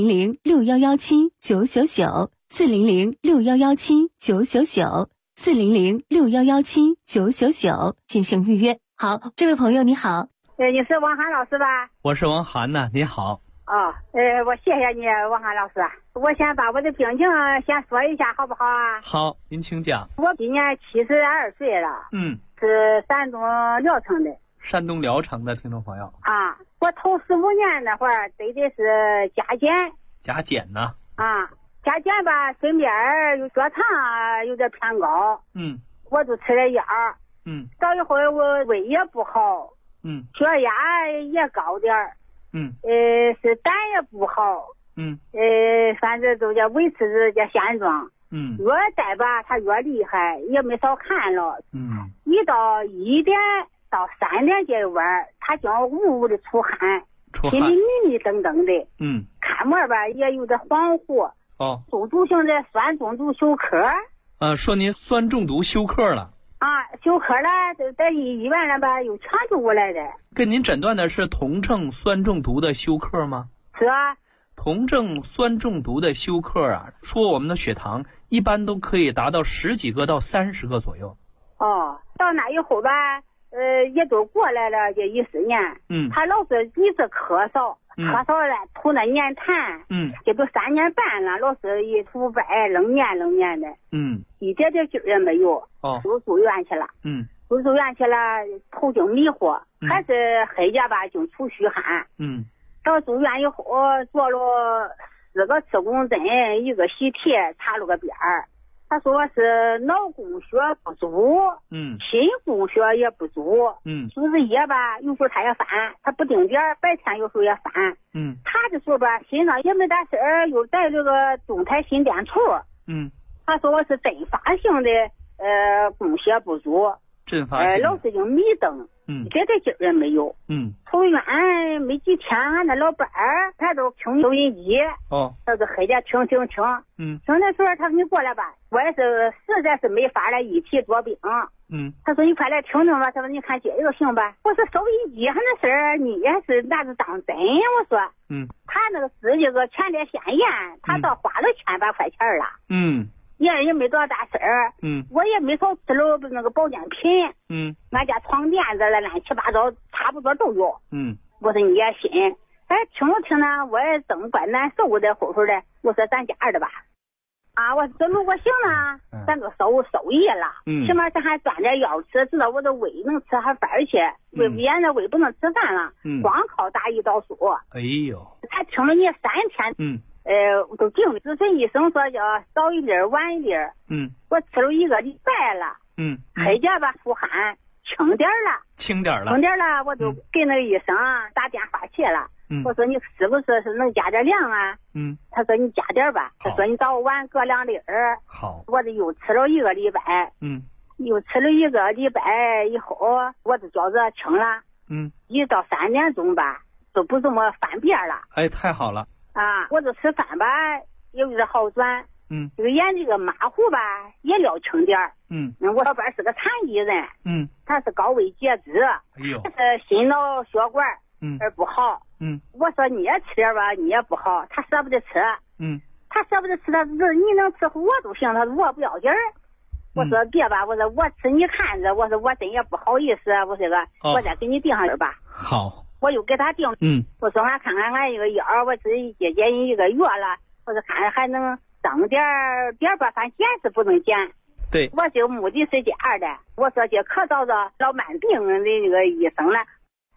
400-6117-999，400-6117-999，400-6117-999进行预约。好，这位朋友你好。 你是王涵老师吧？ 我是王涵呐，你好。 我谢谢你，王涵老师。我先把我的病情先说一下，好不好啊？ 好，您请讲。 我今年72岁了，是山东聊城的。 山东聊城的听众朋友啊，我头15年那会儿得的是甲减。 甲减呢？ 甲减吧，身边有血糖有点偏高。我就吃了药。到一会儿我胃也不好。血压也高点儿。是胆也不好。反正都在维持这现状。越带吧，他越厉害，也没少看了。一到1点到3点这会儿，他就呜呜的出汗，心里迷迷瞪瞪的。看门吧也有点恍惚。中毒性的酸中毒休克。 说您酸中毒休克了。 休克了，在医院了吧，又抢救过来的。 跟您诊断的是酮症酸中毒的休克吗？ 是啊。 酮症酸中毒的休克啊，说我们的血糖一般都可以达到10几个到30个左右。 到那以后吧，也都过来了这14年。他老是一直咳嗽。咳嗽了，吐那粘痰。这都3年半了，老是一吐白冷黏的。一点劲儿也没有。都住院去了。住院去了，头就迷糊，还是黑家吧就出虚汗。到住院以后做了4个磁共振，1个CT，查了个边儿。他说是脑供血不足，心供血也不足，数字液吧，有时候他也犯，他不定点，白天有时候也犯。他的时候吧，心脏也没大事儿，又带这个动态心电图。他说我是阵发性的供血不足，老是就迷瞪，一点劲儿也没有。出院没几天，俺那老伴儿他都听收音机，他就黑着听。听的时候他说你过来吧，我也是实在是没法了，一体多病。他说你快来听听吧，他说你看这个行吧？我说收音机还那事儿，你也是拿着当真？我说，他那个是这个前列腺炎，他倒花了1800块钱了。也没多大事儿。我也没少吃了那个保健品。俺家床垫子了乱七八糟，差不多都有。我说你也信。听着听呢，我也正怪难受的，后头的。我说咱家的吧。我说如果行呢，咱就收益了。起码咱还赚点药吃，知道我的胃能吃还饭去。胃不炎的胃不能吃饭了。光靠打胰岛素。 哎呦。 才听了你3天。都定咨询医生说叫早一粒晚一粒。我吃了1个礼拜了。黑家吧出汗轻点了，我就给那个医生打电话去了。我说你是不是能加点量啊？他说你加点吧。他说你早晚各2粒。 好。 我这又吃了1个礼拜。又吃了1个礼拜以后，我就觉着轻了。一到3点钟吧，都不这么犯便了。 太好了。 我就吃饭吧，有点好转。这个眼这个马虎吧，也聊轻点儿。我老伴是个残疾人。他是高位截肢。他是心脑血管不好。我说你也吃点吧，你也不好，他舍不得吃。他舍不得吃，他说你能吃我都行，他说我不要紧儿。我说别吧，我说我吃你看着，我说我真也不好意思，我说我再给你订上吧。 好。 我又给他订。我说俺看看俺这个药，我自己接你1个月了，我说看还能增点吧，反正减是不能减。 对。 我这个目的是这样的，我说这可找着老慢病的这个医生了。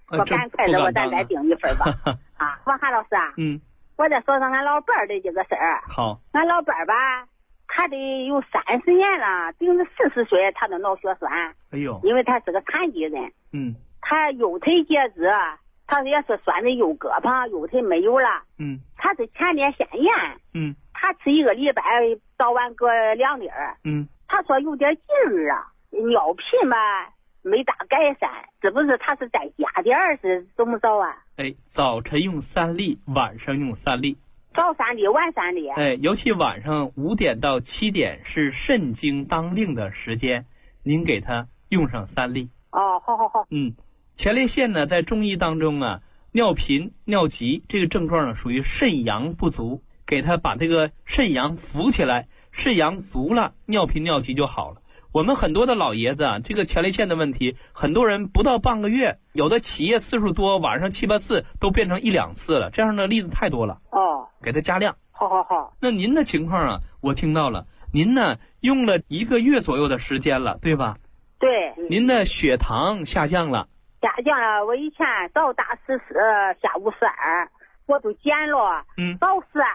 我赶快的，我咱再订一份吧。啊，王涵老师啊，我再说说俺老伴儿的这个事儿。 好， 俺老伴儿吧，他得有30年了，顶着40岁他都脑血栓。 哎呦， 因为他是个残疾人。他右腿截肢，他也是拴的右胳膊，右腿没有了。他是前列腺炎。他吃1个礼拜，早晚各2粒儿。他说有点劲儿啊，尿频吧没大改善，是不是他是再加点儿是怎么着啊？ 早晨用3粒，晚上用3粒。 早3粒，晚3粒。 尤其晚上5点到7点是肾经当令的时间，您给他用上3粒。 哦，好。 前列腺呢，在中医当中啊，尿频、尿急这个症状呢，属于肾阳不足，给他把这个肾阳扶起来，肾阳足了，尿频尿急就好了。我们很多的老爷子啊，这个前列腺的问题，很多人不到半个月，有的起夜次数多，晚上7、8次都变成1、2次了，这样的例子太多了。给他加量。 好。 那您的情况啊，我听到了，您呢用了1个月左右的时间了，对吧？ 对。 您的血糖下降了。 下降了，我以前早打14，下午12，我都减了。早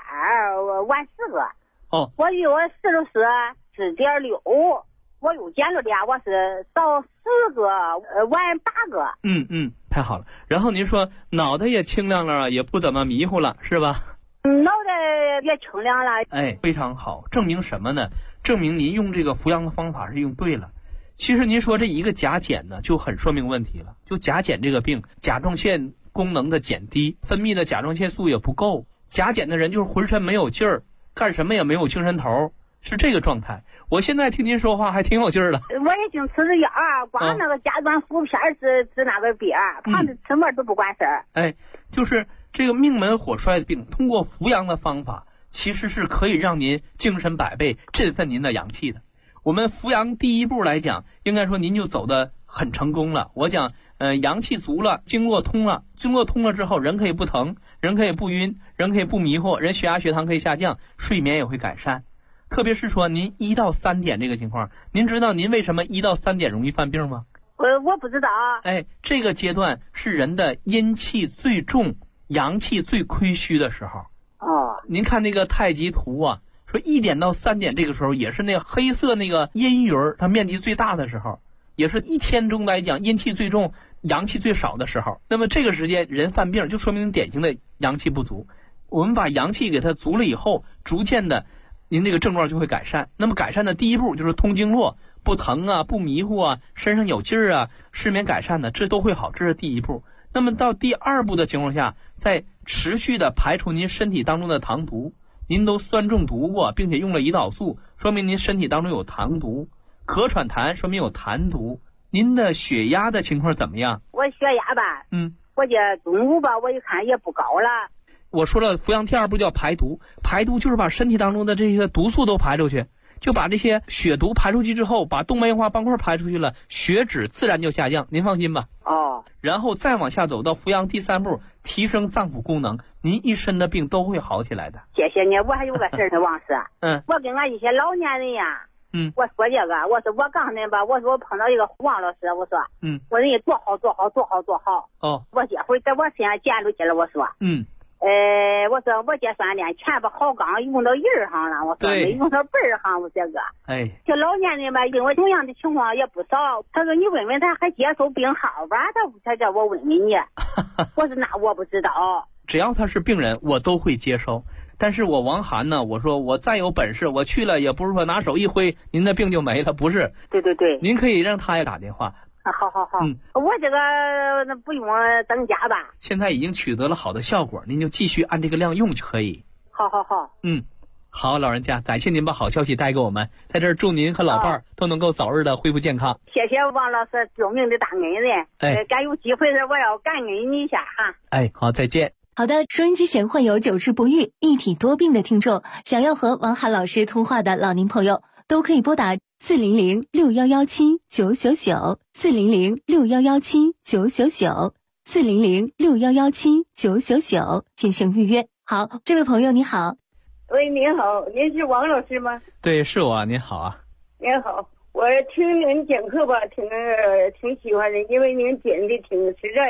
12，晚10个。我有46是4.6。我又减了俩，我是早10个，晚8个。太好了。然后您说脑袋也清亮了，也不怎么迷糊了，是吧？ 脑袋也清亮了。 非常好。证明什么呢？证明您用这个服药的方法是用对了。其实您说这一个甲减呢，就很说明问题了。就甲减这个病，甲状腺功能的减低，分泌的甲状腺素也不够。甲减的人就是浑身没有劲儿，干什么也没有精神头，是这个状态。我现在听您说话还挺有劲儿的。 我已经吃着药，光那个甲状辅片治那个病，旁的吃么都不管事儿。 就是这个命门火衰的病，通过扶阳的方法，其实是可以让您精神百倍，振奋您的阳气的。我们扶阳第一步来讲，应该说您就走得很成功了。我讲，阳气足了，经络通了，经络通了之后，人可以不疼，人可以不晕，人可以不迷糊，人血压血糖可以下降，睡眠也会改善。特别是说您1到3点这个情况，您知道您为什么1到3点容易犯病吗？ 我不知道。 这个阶段是人的阴气最重，阳气最亏虚的时候。您看那个太极图啊，说1点到3点这个时候也是那个黑色那个阴云它面积最大的时候，也是一天中来讲阴气最重，阳气最少的时候。那么这个时间人犯病，就说明典型的阳气不足。我们把阳气给它足了以后，逐渐的您这个症状就会改善。那么改善的第一步就是通经络，不疼啊，不迷糊啊，身上有劲儿啊，失眠改善的，这都会好，这是第一步。那么到第2步的情况下，再持续的排除您身体当中的糖毒。您都酸中毒过，并且用了胰岛素，说明您身体当中有糖毒。咳喘痰说明有痰毒。您的血压的情况怎么样？ 我血压吧，我这中午吧，我一看也不高了。 我说了，扶阳第2步叫排毒，排毒就是把身体当中的这些毒素都排出去，就把这些血毒排出去之后，把动脉硬化斑块排出去了，血脂自然就下降，您放心吧。然后再往下走到扶阳第3步，提升脏腑功能，您一身的病都会好起来的。 谢谢你。我还有个事儿，王师。我跟俺一些老年人呀，我说这个，我说我刚才吧，我说我碰到一个王老师，我说，我人家多好。我这回在我身上见着去了，我说，我说我这算练前把好钢用到刃上了，我说没用到背上，我这个。这老年人吧，因为同样的情况也不少。他说你问问他还接受病号吧，他叫我问问你。我说那我不知道。 只要他是病人，我都会接收。但是我王涵呢，我说我再有本事，我去了也不是说拿手一挥，您的病就没了，不是。 对。 您可以让他也打电话。 好。我这个那不用增加吧？ 现在已经取得了好的效果，您就继续按这个量用就可以。 好。 好，老人家，感谢您把好消息带给我们，在这儿祝您和老伴儿都能够早日的恢复健康。 谢谢王老师救命的大恩人。该有机会的我要感恩你一下哈。 好，再见。 好的，收音机前患有久治不愈、一体多病的听众，想要和王涵老师通话的老年朋友，都可以拨打400-6117-999，400-6117-999，400-6117-999进行预约。好，这位朋友你好。 喂，您好，您是王老师吗？ 对，是我。您好啊。 您好，我听您讲课吧，挺喜欢的，因为您讲的挺实在的，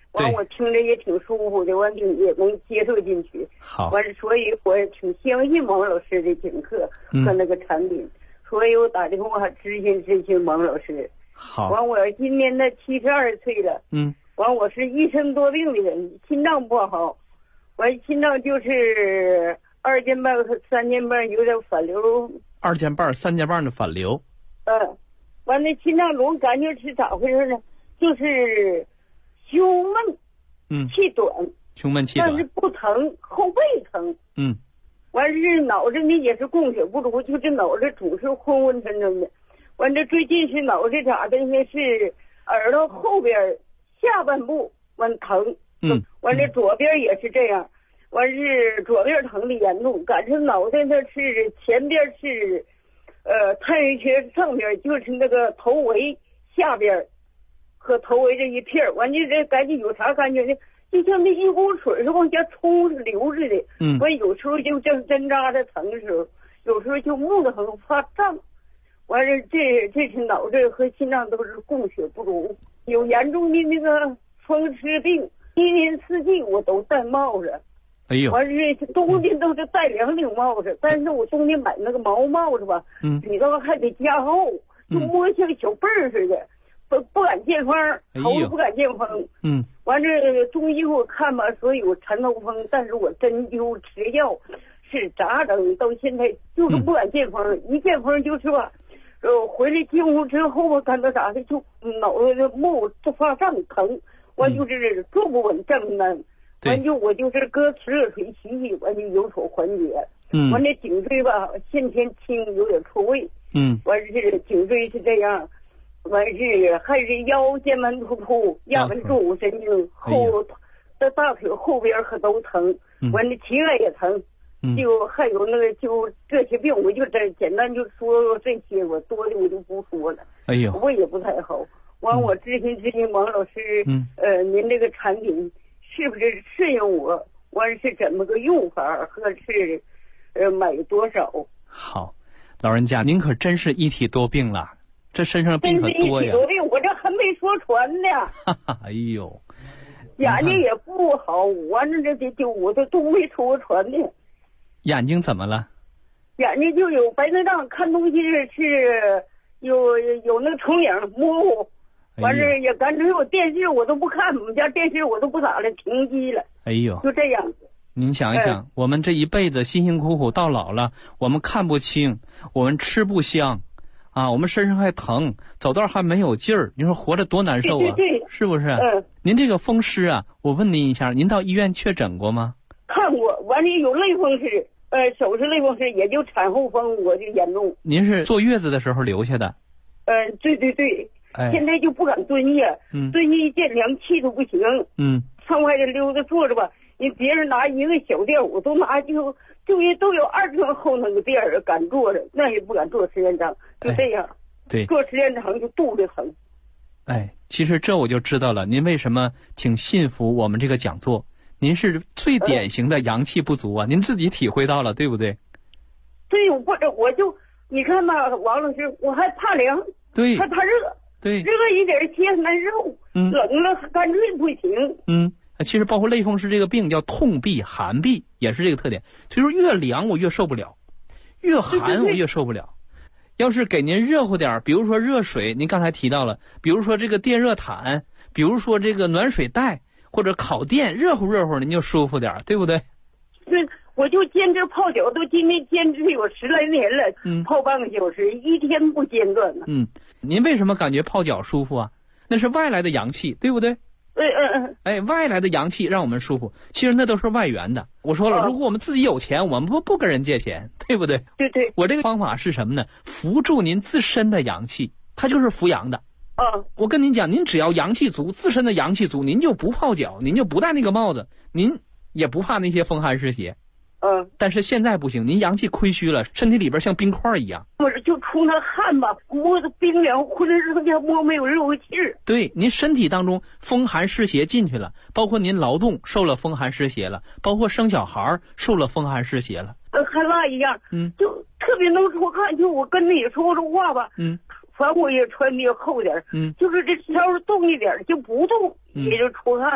完我听着也挺舒服的，完也能接受进去。 好， 完所以我挺相信王老师的讲课和那个产品，所以我打电话咨询王老师。 好， 完我今年的72岁了，完我是一生多病的人，心脏不好，完心脏就是2间半和3间半有点反流。 2间半、3间半的反流。 完了心脏总感觉是咋回事呢？就是胸闷，气短， 胸闷气短， 但是不疼，后背疼。完是脑子呢也是供血不足，就这脑子总是昏昏沉沉的。完这最近是脑子咋的呢？是耳朵后边下半部完疼。完这左边也是这样，完是左边疼的严重，感觉脑袋那是前边是太阳穴上边就是那个头围下边和头围这一片，完就这感觉有啥感觉呢？就像那一股水是往下冲流似的。完有时候就正针扎的疼的时候，有时候就木得很发胀。完了这是脑子和心脏都是供血不足，有严重的那个风湿病，一年四季我都戴帽子。 哎呦！ 完是冬天都是戴2顶帽子，但是我冬天买那个毛帽子吧，里头还得加厚，就摸像小被儿似的，不敢见风，头不敢见风。完这中医我看吧，说有缠头风，但是我针灸吃药是咋整？到现在就是不敢见风，一见风就是吧，回来进屋之后吧，感到咋的就脑袋木就发胀疼，完就是坐不稳正呢。完就我就是搁吃热水洗洗，完就有所缓解。完这颈椎吧，先天轻有点错位。完是颈椎是这样，完是还是腰间盘突出、压迫坐骨神经后的大腿后边可都疼。完这膝盖也疼。就还有那个就这些病，我就简单就说这些，我多的我就不说了。 哎呦， 我也不太好。完我咨询王老师，您这个产品是不是适应我？完是怎么个用法，和是买多少？ 好，老人家您可真是一体多病了，这身上病可多呀。 一体多病，我这还没说全呢。 哎呦， 眼睛也不好，完了这我这都没说全呢。 眼睛怎么了？ 眼睛就有白内障，看东西是有那个重影模糊。完事也干脆我电视我都不看，我们家电视我都不咋的，停机了。 哎呦， 就这样子。 您想一想，我们这一辈子辛辛苦苦到老了，我们看不清，我们吃不香，我们身上还疼，走道还没有劲儿，你说活着多难受啊？ 对， 是不是？您这个风湿啊，我问您一下，您到医院确诊过吗？ 看过，完了有类风湿，手是类风湿，也就产后风我就严重。 您是坐月子的时候留下的？ 对。现在就不敢蹲下，蹲下一见凉气都不行。上外头溜达坐着吧，你别人拿一个小垫，我都拿就都有2寸厚那个垫儿敢坐着，那也不敢坐时间长，就这样。 对， 坐时间长就肚子疼。 其实这我就知道了，您为什么挺信服我们这个讲座？您是最典型的阳气不足啊，您自己体会到了，对不对？ 对，我就你看吧，王老师，我还怕凉， 对， 还怕热。 对， 热一点些难受，冷了干脆不行。 其实包括类风湿这个病叫痛痹、寒痹，也是这个特点。所以说越凉我越受不了，越寒我越受不了。要是给您热乎点，比如说热水，您刚才提到了，比如说这个电热毯，比如说这个暖水袋或者烤垫，热乎您就舒服点，对不对？ 对，我就坚持泡脚，都今天坚持有10来年了，泡半个小时，一天不间断呢。 您为什么感觉泡脚舒服啊？那是外来的阳气，对不对？外来的阳气让我们舒服，其实那都是外源的。我说了，如果我们自己有钱，我们不跟人借钱，对不对？ 对。 我这个方法是什么呢？扶助您自身的阳气，它就是扶阳的。我跟您讲，您只要阳气足，自身的阳气足，您就不泡脚，您就不戴那个帽子，您也不怕那些风寒湿邪。但是现在不行，您阳气亏虚了，身体里边像冰块一样。 我就出那汗吧，摸着冰凉，浑身上下摸没有热气儿。 对，您身体当中风寒湿邪进去了，包括您劳动受了风寒湿邪了，包括生小孩受了风寒湿邪了。 还那一样，就特别能出汗。就我跟你说这话吧，反正我也穿的厚点，就是这稍微动一点就不动，也就出汗。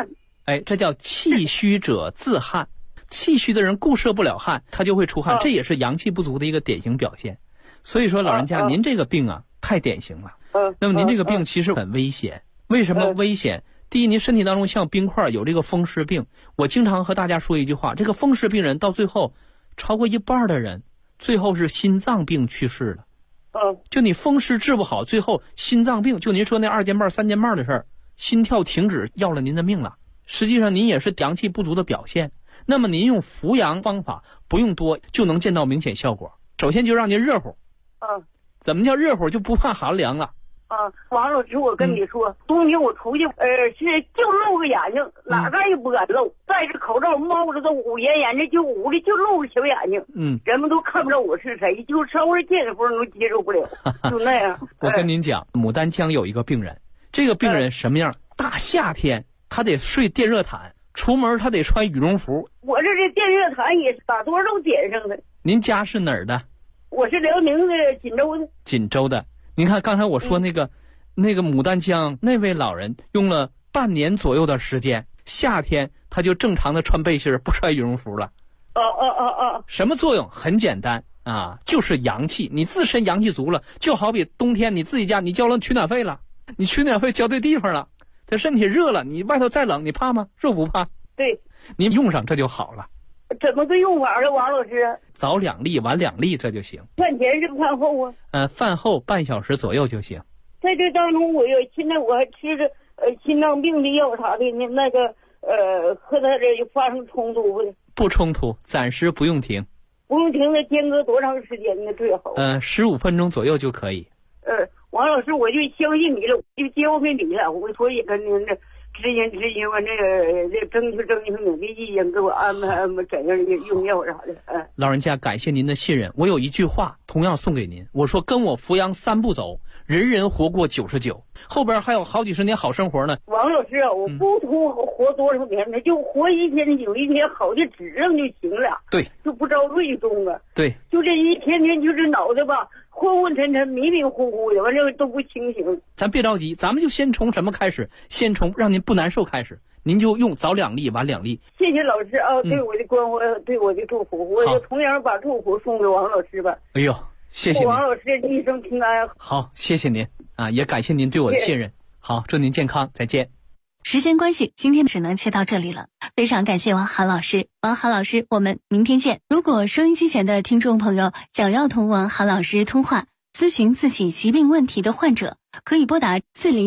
哎，这叫气虚者自汗。气虚的人固摄不了汗，他就会出汗，这也是阳气不足的一个典型表现。所以说老人家，您这个病啊太典型了。那么您这个病其实很危险。为什么危险？第一，您身体当中像冰块有这个风湿病。我经常和大家说一句话，这个风湿病人到最后超过一半的人最后是心脏病去世了。就你风湿治不好，最后心脏病，就您说那2件半3件半的事儿，心跳停止要了您的命了。实际上您也是阳气不足的表现。那么您用扶阳方法不用多就能见到明显效果。首先就让您热乎。怎么叫热乎？就不怕寒凉了。 王老师，我跟你说，冬天我出去是就露个眼睛，哪嘎也不敢露，戴着口罩猫着都捂严严的，就捂的就露个小眼睛。人们都看不着我是谁，就稍微见风都接受不了，就那样。 我跟您讲，牡丹江有一个病人，这个病人什么样？大夏天他得睡电热毯，出门他得穿羽绒服。 我这电热毯也是把多少都点上的。 您家是哪儿的？ 我是辽宁的锦州的。 锦州的。您看刚才我说那个牡丹江那位老人用了半年左右的时间，夏天他就正常的穿背心不穿羽绒服了。什么作用？很简单啊，就是阳气。你自身阳气足了，就好比冬天你自己家你交了取暖费了，你取暖费交对地方了，这身体热了，你外头再冷你怕吗？热不怕？ 对， 您用上这就好了。 怎么个用法啊，王老师？ 早2粒晚2粒这就行。 饭前是饭后啊？ 饭后半小时左右就行。 在这当中现在我还吃着心脏病的药啥的，那个和他这发生冲突不？ 不冲突，暂时不用停。 不用停，那间隔多长时间呢？最好 15分钟左右就可以。 王老师，我就相信你了，我就交给你了，我所以跟您这执行我这争取你的意见，给我安排怎样的用药啥的。 老人家，感谢您的信任。我有一句话同样送给您，我说跟我扶阳3步走，人人活过99，后边还有好几十年好生活呢。 王老师啊，我不图活多少年呢，就活一天有一天好的指上就行了。 对， 就不着瑞中啊。 对， 就这一天就是脑袋吧昏昏沉沉迷迷糊糊的，完了都不清醒。 咱别着急，咱们就先从什么开始？先从让您不难受开始。您就用早2粒晚2粒。 谢谢老师啊，对我的关怀，对我的祝福，我就同样把祝福送给王老师吧。 哎呦，谢谢您， 王老师一生平安。 好，谢谢您啊，也感谢您对我的信任。好，祝您健康，再见。 时间关系，今天只能切到这里了。非常感谢王涵老师，王涵老师，我们明天见。如果收音机前的听众朋友想要同王涵老师通话，咨询自己疾病问题的患者，可以拨打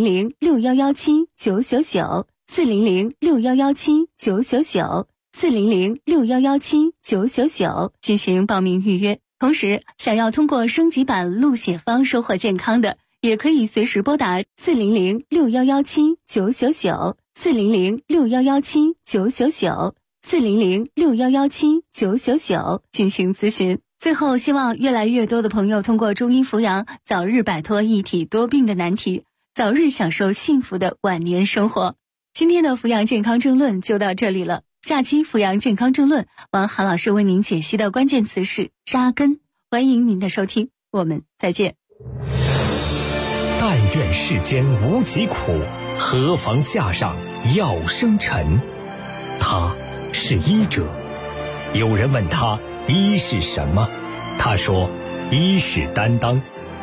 400-6117-999，400-6117-999，400-6117-999进行报名预约。同时，想要通过升级版录写方收获健康的，也可以随时拨打400-6117-999，400-6117-999，400-6117-999进行咨询。最后，希望越来越多的朋友通过中医扶阳，早日摆脱一体多病的难题，早日享受幸福的晚年生活。今天的扶阳健康政论就到这里了，下期扶阳健康政论，王涵老师为您解析的关键词是扎根。欢迎您的收听，我们再见。 但愿世间无疾苦，何妨架上药生尘。他是医者，有人问他医是什么，他说医是担当。